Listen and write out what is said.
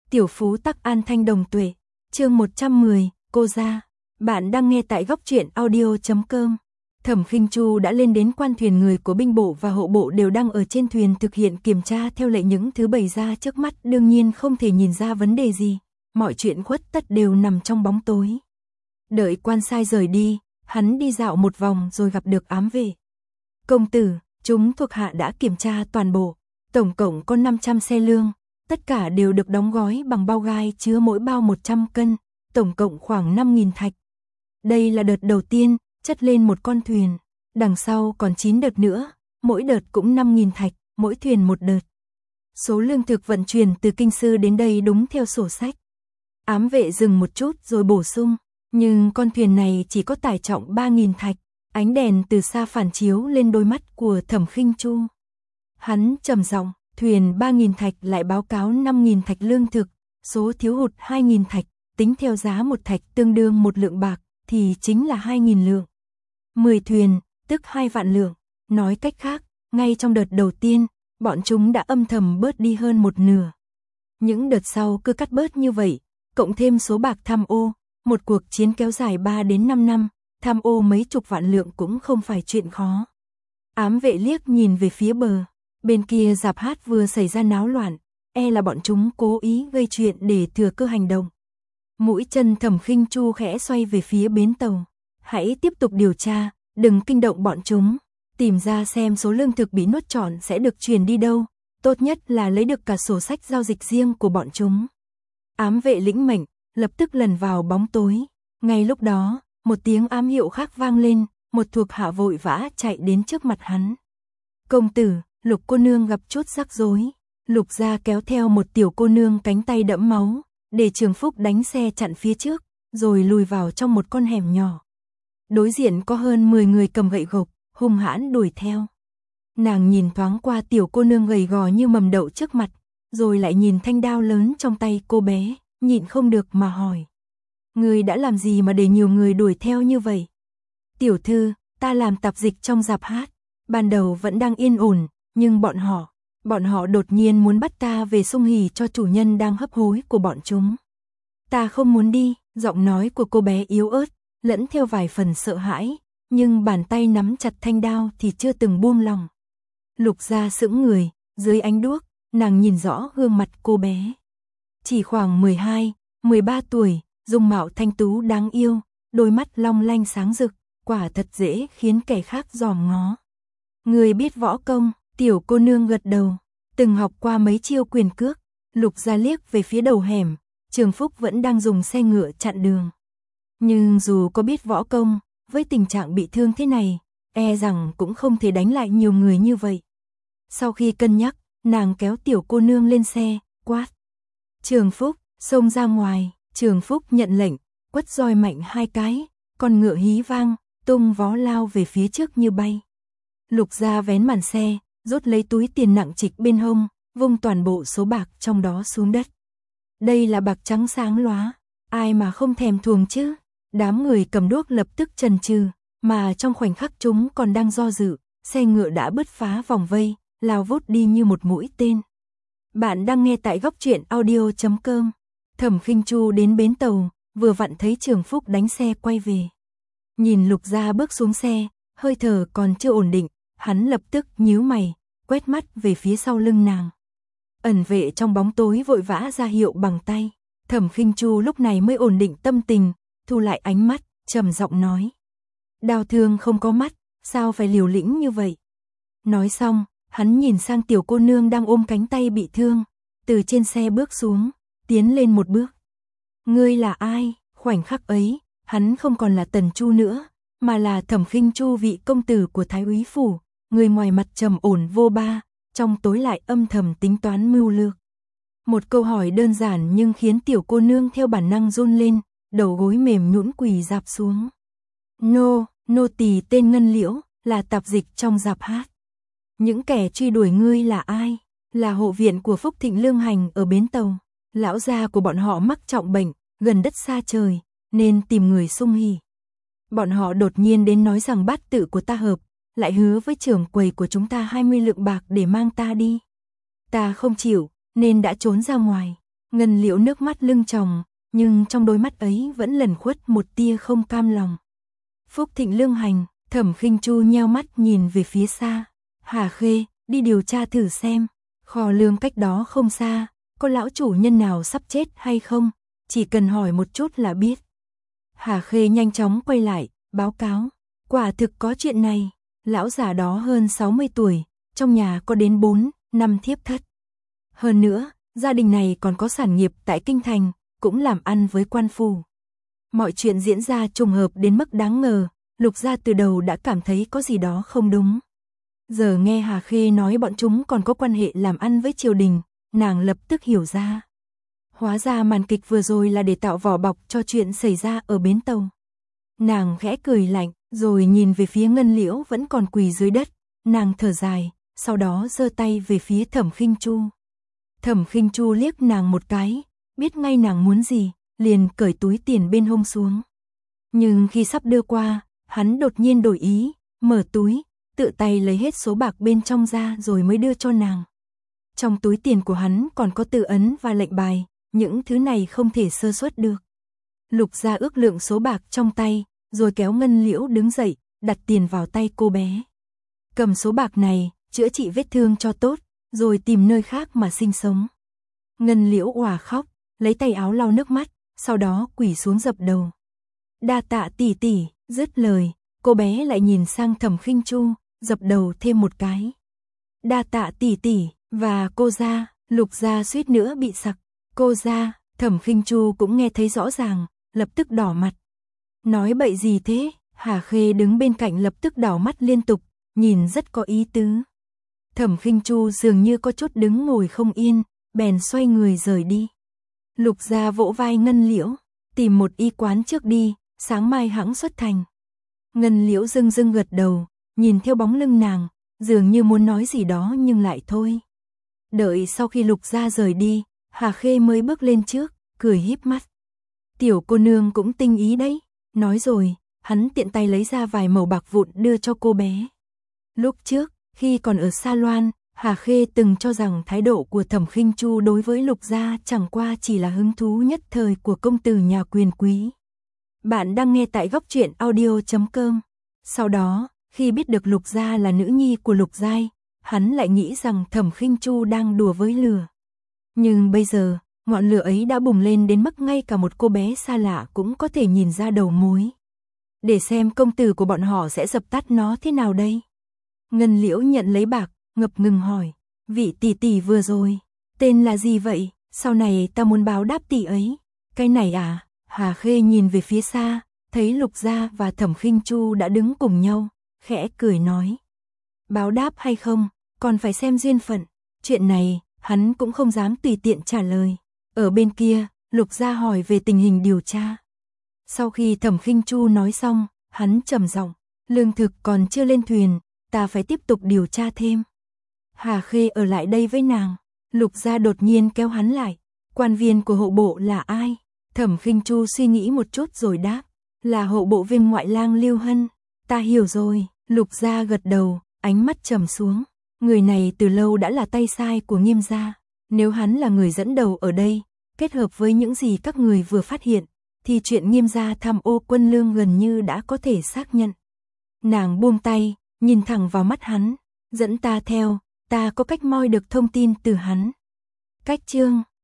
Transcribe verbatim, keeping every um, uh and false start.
Tiểu phú tắc an thanh đồng tuệ. Chương một trăm mười, cô ra. Bạn đang nghe tại góc truyện audio chấm com. Thẩm Khinh Chu đã lên đến quan thuyền, người của binh bộ và hộ bộ đều đang ở trên thuyền thực hiện kiểm tra theo lệ, những thứ bày ra trước mắt đương nhiên không thể nhìn ra vấn đề gì, mọi chuyện khuất tất đều nằm trong bóng tối. Đợi quan sai rời đi, hắn đi dạo một vòng rồi gặp được ám vệ. Công tử, chúng thuộc hạ đã kiểm tra toàn bộ, tổng cộng có năm trăm xe lương, tất cả đều được đóng gói bằng bao gai chứa mỗi bao một trăm cân, tổng cộng khoảng năm nghìn thạch. Đây là đợt đầu tiên, chất lên một con thuyền, đằng sau còn chín đợt nữa, mỗi đợt cũng năm nghìn thạch, mỗi thuyền một đợt. Số lương thực vận chuyển từ kinh sư đến đây đúng theo sổ sách. Ám vệ dừng một chút rồi bổ sung, nhưng con thuyền này chỉ có tải trọng ba nghìn thạch. Ánh đèn từ xa phản chiếu lên đôi mắt của Thẩm Khinh Chu. Hắn trầm giọng, thuyền ba nghìn thạch lại báo cáo năm nghìn thạch lương thực, số thiếu hụt hai nghìn thạch, tính theo giá một thạch tương đương một lượng bạc, thì chính là hai nghìn lượng. mười thuyền, tức hai vạn lượng. Nói cách khác, ngay trong đợt đầu tiên, bọn chúng đã âm thầm bớt đi hơn một nửa. Những đợt sau cứ cắt bớt như vậy, cộng thêm số bạc tham ô, một cuộc chiến kéo dài ba đến năm năm, tham ô mấy chục vạn lượng cũng không phải chuyện khó. Ám vệ liếc nhìn về phía bờ, bên kia dạp hát vừa xảy ra náo loạn, e là bọn chúng cố ý gây chuyện để thừa cơ hành động. Mũi chân Thẩm Khinh Chu khẽ xoay về phía bến tàu. Hãy tiếp tục điều tra, đừng kinh động bọn chúng, tìm ra xem số lương thực bị nuốt trọn sẽ được chuyển đi đâu, tốt nhất là lấy được cả sổ sách giao dịch riêng của bọn chúng. Ám vệ lĩnh mệnh, lập tức lần vào bóng tối. Ngay lúc đó, một tiếng ám hiệu khác vang lên, một thuộc hạ vội vã chạy đến trước mặt hắn. Công tử, Lục cô nương gặp chút rắc rối. Lục gia kéo theo một tiểu cô nương cánh tay đẫm máu, để Trường Phúc đánh xe chặn phía trước, rồi lùi vào trong một con hẻm nhỏ. Đối diện có hơn mười người cầm gậy gộc, hung hãn đuổi theo. Nàng nhìn thoáng qua tiểu cô nương gầy gò như mầm đậu trước mặt, rồi lại nhìn thanh đao lớn trong tay cô bé, nhịn không được mà hỏi. Người đã làm gì mà để nhiều người đuổi theo như vậy? Tiểu thư, ta làm tạp dịch trong dạp hát, ban đầu vẫn đang yên ổn, nhưng bọn họ, bọn họ đột nhiên muốn bắt ta về sung hỉ cho chủ nhân đang hấp hối của bọn chúng. Ta không muốn đi, giọng nói của cô bé yếu ớt, lẫn theo vài phần sợ hãi, nhưng bàn tay nắm chặt thanh đao thì chưa từng buông lòng. Lục gia sững người, dưới ánh đuốc, nàng nhìn rõ gương mặt cô bé. Chỉ khoảng mười hai, mười ba tuổi, dung mạo thanh tú đáng yêu, đôi mắt long lanh sáng rực, quả thật dễ khiến kẻ khác dòm ngó. Người biết võ công, tiểu cô nương gật đầu, từng học qua mấy chiêu quyền cước. Lục gia liếc về phía đầu hẻm, Trường Phúc vẫn đang dùng xe ngựa chặn đường. Nhưng dù có biết võ công, với tình trạng bị thương thế này, e rằng cũng không thể đánh lại nhiều người như vậy. Sau khi cân nhắc, nàng kéo tiểu cô nương lên xe, quát. Trường Phúc, xông ra ngoài. Trường Phúc nhận lệnh, quất roi mạnh hai cái, con ngựa hí vang, tung vó lao về phía trước như bay. Lục gia vén màn xe, rút lấy túi tiền nặng trịch bên hông, vung toàn bộ số bạc trong đó xuống đất. Đây là bạc trắng sáng lóa, ai mà không thèm thuồng chứ? Đám người cầm đuốc lập tức chần chừ, mà trong khoảnh khắc chúng còn đang do dự, xe ngựa đã bứt phá vòng vây, lao vút đi như một mũi tên. Bạn đang nghe tại góc truyện audio chấm com. Thẩm Khinh Chu đến bến tàu, vừa vặn thấy Trường Phúc đánh xe quay về. Nhìn Lục gia bước xuống xe, hơi thở còn chưa ổn định, hắn lập tức nhíu mày, quét mắt về phía sau lưng nàng. Ẩn vệ trong bóng tối vội vã ra hiệu bằng tay. Thẩm Khinh Chu lúc này mới ổn định tâm tình, thu lại ánh mắt, trầm giọng nói. Đao thương không có mắt, sao phải liều lĩnh như vậy? Nói xong, hắn nhìn sang tiểu cô nương đang ôm cánh tay bị thương, từ trên xe bước xuống, tiến lên một bước. Ngươi là ai? Khoảnh khắc ấy, hắn không còn là Tần Chu nữa, mà là Thẩm Khinh Chu, vị công tử của Thái úy phủ, người ngoài mặt trầm ổn vô ba, trong tối lại âm thầm tính toán mưu lược. Một câu hỏi đơn giản nhưng khiến tiểu cô nương theo bản năng run lên, đầu gối mềm nhũn quỳ rạp xuống. Nô, nô tỳ tên Ngân Liễu, là tạp dịch trong dạp hát. Những kẻ truy đuổi ngươi là ai? Là hộ viện của Phúc Thịnh Lương Hành ở bến tàu. Lão gia của bọn họ mắc trọng bệnh, gần đất xa trời, nên tìm người sung hỉ. Bọn họ đột nhiên đến nói rằng bát tự của ta hợp, lại hứa với trưởng quầy của chúng ta hai mươi lượng bạc để mang ta đi. Ta không chịu, nên đã trốn ra ngoài. Ngân Liễu nước mắt lưng tròng, nhưng trong đôi mắt ấy vẫn lẩn khuất một tia không cam lòng. Phúc Thịnh Lương hành, Thẩm Khinh Chu nheo mắt nhìn về phía xa. Hà Khê, đi điều tra thử xem, kho lương cách đó không xa, có lão chủ nhân nào sắp chết hay không, chỉ cần hỏi một chút là biết. Hà Khê nhanh chóng quay lại, báo cáo, quả thực có chuyện này, lão già đó hơn sáu mươi tuổi, trong nhà có đến bốn, năm thiếp thất. Hơn nữa, gia đình này còn có sản nghiệp tại Kinh Thành, cũng làm ăn với quan phủ. Mọi chuyện diễn ra trùng hợp đến mức đáng ngờ, Lục gia từ đầu đã cảm thấy có gì đó không đúng. Giờ nghe Hà Khê nói bọn chúng còn có quan hệ làm ăn với triều đình, nàng lập tức hiểu ra. Hóa ra màn kịch vừa rồi là để tạo vỏ bọc cho chuyện xảy ra ở bến tàu. Nàng khẽ cười lạnh, rồi nhìn về phía Ngân Liễu vẫn còn quỳ dưới đất, nàng thở dài, sau đó giơ tay về phía Thẩm Khinh Chu. Thẩm Khinh Chu liếc nàng một cái, biết ngay nàng muốn gì, liền cởi túi tiền bên hông xuống. Nhưng khi sắp đưa qua, hắn đột nhiên đổi ý, mở túi, tự tay lấy hết số bạc bên trong ra rồi mới đưa cho nàng. Trong túi tiền của hắn còn có tự ấn và lệnh bài, những thứ này không thể sơ suất được. Lục gia ước lượng số bạc trong tay, rồi kéo Ngân Liễu đứng dậy, đặt tiền vào tay cô bé. Cầm số bạc này, chữa trị vết thương cho tốt, rồi tìm nơi khác mà sinh sống. Ngân Liễu òa khóc, lấy tay áo lau nước mắt, sau đó quỳ xuống dập đầu. Đa tạ tỷ tỷ, dứt lời, cô bé lại nhìn sang Thẩm Khinh Chu, dập đầu thêm một cái. Đa tạ tỷ tỷ, và cô gia, Lục gia suýt nữa bị sặc. Cô gia, Thẩm Khinh Chu cũng nghe thấy rõ ràng, lập tức đỏ mặt. Nói bậy gì thế? Hà Khê đứng bên cạnh lập tức đỏ mắt liên tục, nhìn rất có ý tứ. Thẩm Khinh Chu dường như có chút đứng ngồi không yên, bèn xoay người rời đi. Lục gia vỗ vai Ngân Liễu, tìm một y quán trước đi, sáng mai hẵng xuất thành. Ngân Liễu dưng dưng gật đầu, nhìn theo bóng lưng nàng, dường như muốn nói gì đó nhưng lại thôi. Đợi sau khi Lục gia rời đi, Hà Khê mới bước lên trước, cười híp mắt. Tiểu cô nương cũng tinh ý đấy, nói rồi, hắn tiện tay lấy ra vài mẩu bạc vụn đưa cho cô bé. Lúc trước, khi còn ở Sa Loan, Hà Khê từng cho rằng thái độ của Thẩm Khinh Chu đối với Lục gia chẳng qua chỉ là hứng thú nhất thời của công tử nhà quyền quý. Bạn đang nghe tại góc truyện audio chấm com. Sau đó, khi biết được Lục gia là nữ nhi của Lục Giai, hắn lại nghĩ rằng Thẩm Khinh Chu đang đùa với lửa. Nhưng bây giờ, ngọn lửa ấy đã bùng lên đến mức ngay cả một cô bé xa lạ cũng có thể nhìn ra đầu mối. Để xem công tử của bọn họ sẽ dập tắt nó thế nào đây. Ngân Liễu nhận lấy bạc, ngập ngừng hỏi, vị tỷ tỷ vừa rồi, tên là gì vậy? Sau này ta muốn báo đáp tỷ ấy. Cái này à? Hà Khê nhìn về phía xa, thấy Lục gia và Thẩm Khinh Chu đã đứng cùng nhau, khẽ cười nói. Báo đáp hay không, còn phải xem duyên phận. Chuyện này, hắn cũng không dám tùy tiện trả lời. Ở bên kia, Lục gia hỏi về tình hình điều tra. Sau khi Thẩm Khinh Chu nói xong, hắn trầm giọng, lương thực còn chưa lên thuyền, ta phải tiếp tục điều tra thêm. Hà Khê ở lại đây với nàng. Lục gia đột nhiên kéo hắn lại. Quan viên của hộ bộ là ai? Thẩm Khinh Chu suy nghĩ một chút rồi đáp, là hộ bộ Viên ngoại lang Lưu Hân. Ta hiểu rồi. Lục gia gật đầu, ánh mắt trầm xuống. Người này từ lâu đã là tay sai của Nghiêm gia. Nếu hắn là người dẫn đầu ở đây, kết hợp với những gì các người vừa phát hiện, thì chuyện Nghiêm gia tham ô quân lương gần như đã có thể xác nhận. Nàng buông tay, nhìn thẳng vào mắt hắn, dẫn ta theo, ta có cách moi được thông tin từ hắn. Cách chương